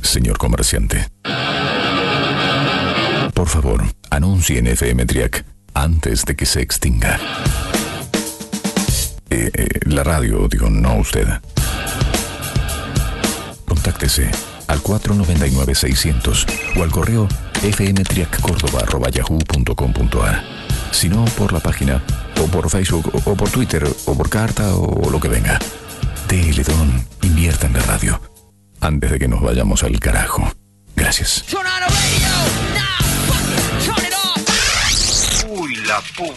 señor comerciante. Por favor, anuncie en FM Triac antes de que se extinga. La radio, digo, no usted. Contáctese al 499-600 o al correo fmtriaccordoba@yahoo.com.ar. Si no, por la página, o por Facebook, o por Twitter, o por carta, o lo que venga. Dele, don, invierta en la radio antes de que nos vayamos al carajo. Gracias. Uy, la puta.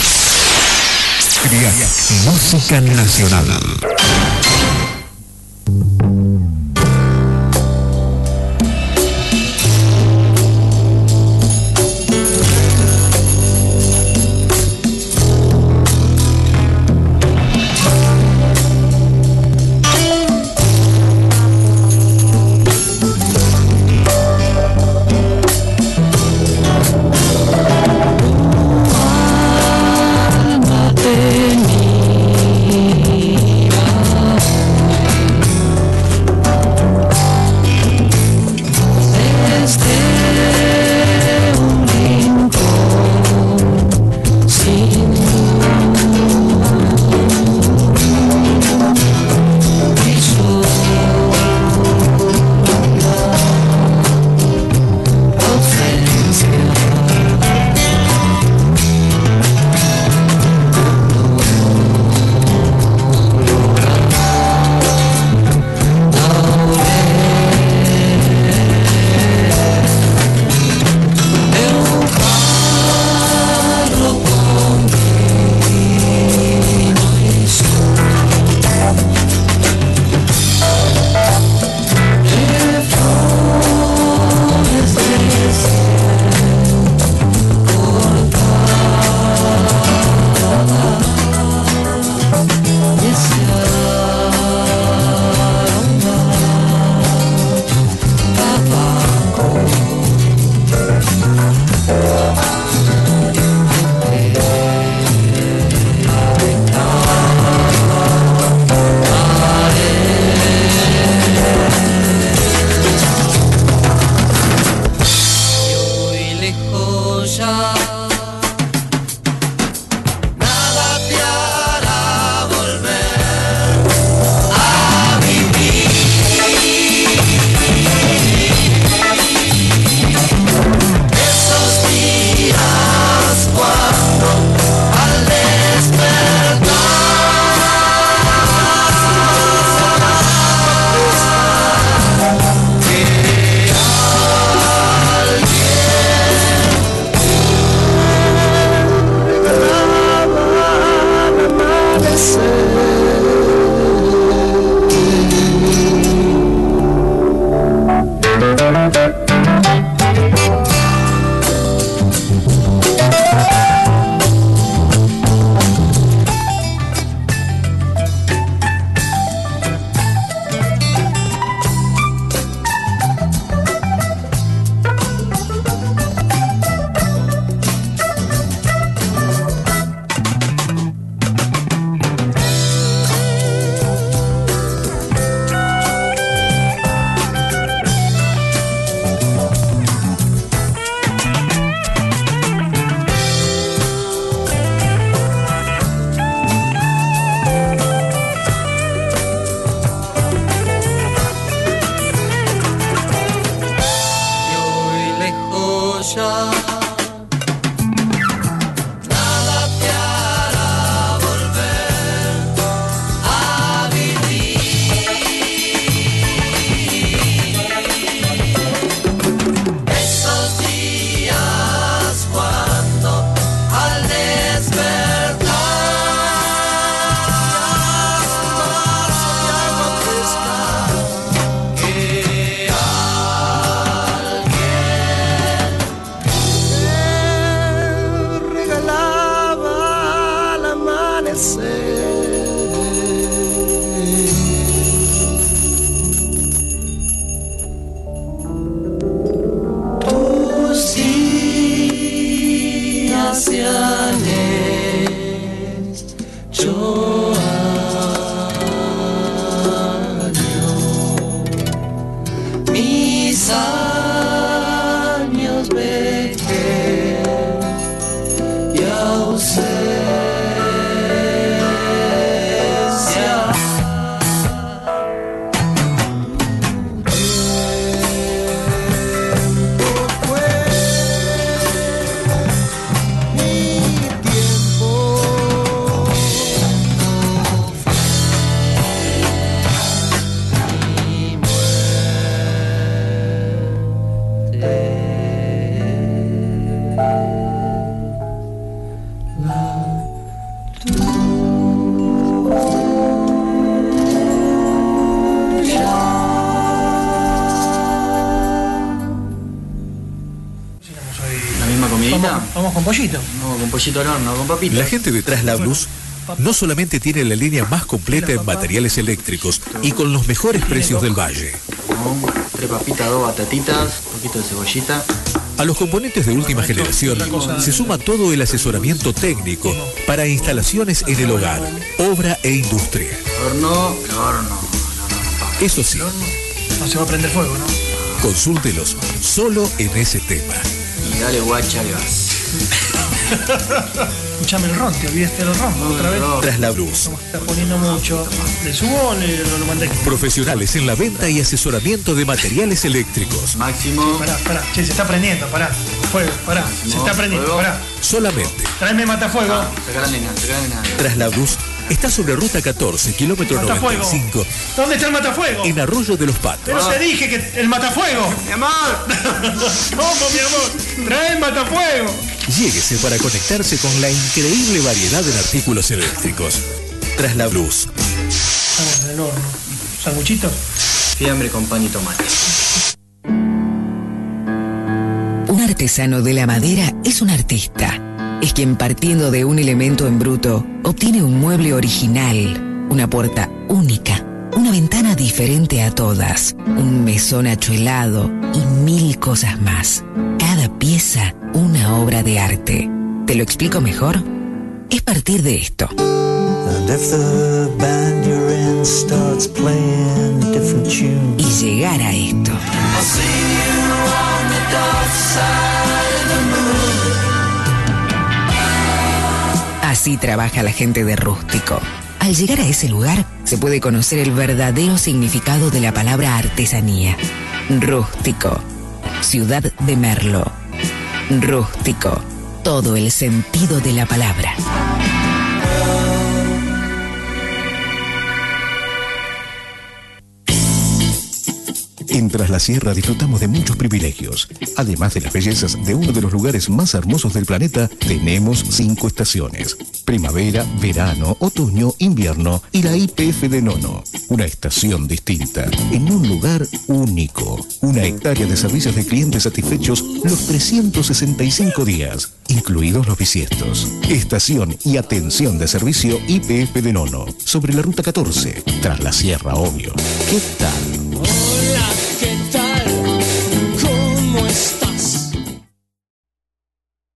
Música nacional. papita? Vamos con pollito. No, con pollito al horno, con papita. La gente de Traslablus no solamente tiene la línea más completa en materiales eléctricos y con los mejores precios del valle. No, 3 papitas, 2 batatitas, un poquito de cebollita. A los componentes de última generación se suma todo el asesoramiento técnico para instalaciones en el hogar, obra e industria. Horno. Eso sí, No se va a prender fuego, ¿no? consúltelos solo en ese tema. Y dale guacha al gas. Escuchame el ron, te olvidaste del ron otra vez. Traslablus, Como está poniendo mucho. ¿Le subo o lo mandé? profesionales en la venta y asesoramiento de materiales eléctricos. Máximo. Pará. Che, se está prendiendo, pará. Fuego, pará. Se está prendiendo, Fuego. pará. Solamente Tráeme matafuego. Saca la nena. Traslablus está sobre ruta 14, kilómetro Matafuego. 95, ¿Dónde está el matafuego? en Arroyo de los Patos. Pero te dije que el matafuego. ¡Mi amor! ¿Cómo, mi amor? Trae el matafuego. Lléguese para conectarse con la increíble variedad en artículos eléctricos. Traslablus. Estamos en el horno. ¿Sanguchito? Fiambre con pan y tomate. Un artesano de la madera es un artista. Es quien, partiendo de un elemento en bruto, obtiene un mueble original, una puerta única, una ventana diferente a todas, un mesón achuelado y 1000 cosas más. Cada pieza, una obra de arte. ¿Te lo explico mejor? Es partir de esto. Y llegar a esto. Así trabaja la gente de Rústico. Al llegar a ese lugar, se puede conocer el verdadero significado de la palabra artesanía. Rústico, ciudad de Merlo. Rústico, todo el sentido de la palabra. En Tras la Sierra disfrutamos de muchos privilegios. Además de las bellezas de uno de los lugares más hermosos del planeta, tenemos 5 estaciones: primavera, verano, otoño, invierno y la YPF de Nono. Una estación distinta, en un lugar único. Una hectárea de servicios de clientes satisfechos los 365 días, incluidos los bisiestos. Estación y atención de servicio YPF de Nono, sobre la ruta 14, Tras la Sierra, obvio. ¿Qué tal?